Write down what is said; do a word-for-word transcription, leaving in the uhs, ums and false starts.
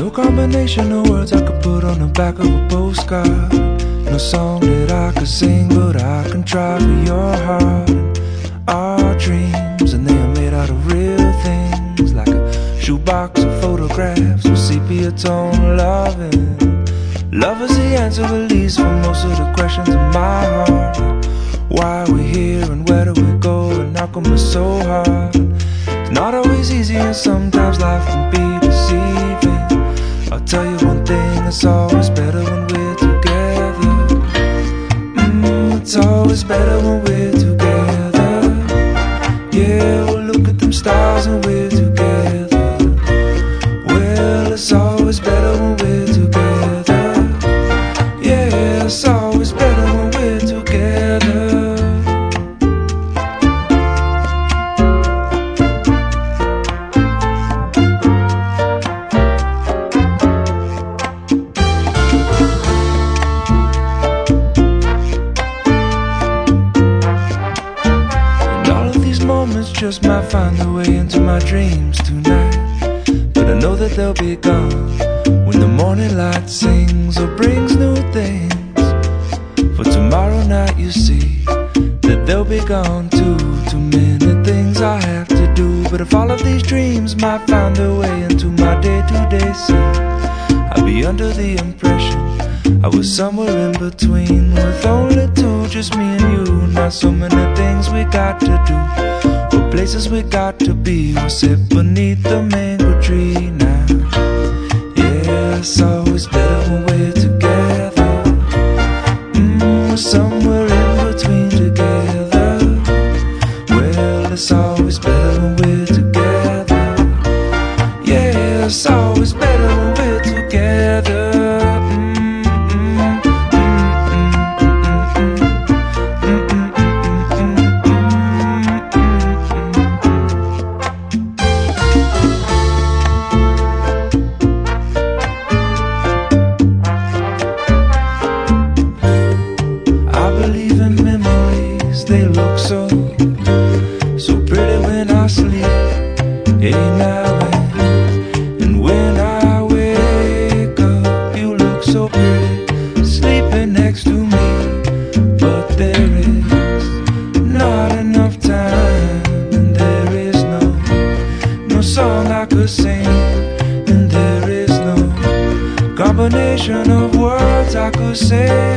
a combination of words I could put on the back of a postcard. No song that I could sing, but I can try for your heart. Our dreams, and they are made out of real things, like a shoebox of photographs with sepia tone loving. Love is the answer, at least, for most of the questions in my heart. Why are we here and where do we go, and how come it's so hard? It's not always easy and sometimes life can be deceiving. I'll tell you one thing, it's always better when we're together. mm, It's always better when we're together. Yeah, well look at them stars when we're together. Well, it's always better when we're together. Yeah, it's always better when we're together. Just might find their way into my dreams tonight, but I know that they'll be gone when the morning light sings or brings new things. For tomorrow night you see that they'll be gone too. Too many things I have to do, but if all of these dreams might find their way into my day-to-day scene, I'll be under the impression I was somewhere in between, with only two, just me and you. Not so many things we got to do, or places we got to be. We'll sit beneath the mango tree now. Yeah, it's always better when we're together. mm, We're somewhere in between together. Well, it's always better when we're together. Yeah, it's always better when we're together. They look so, so pretty when I sleep. Hey now and, and when I wake up, you look so pretty, sleeping next to me. But there is not enough time, and there is no, no song I could sing, and there is no combination of words I could say.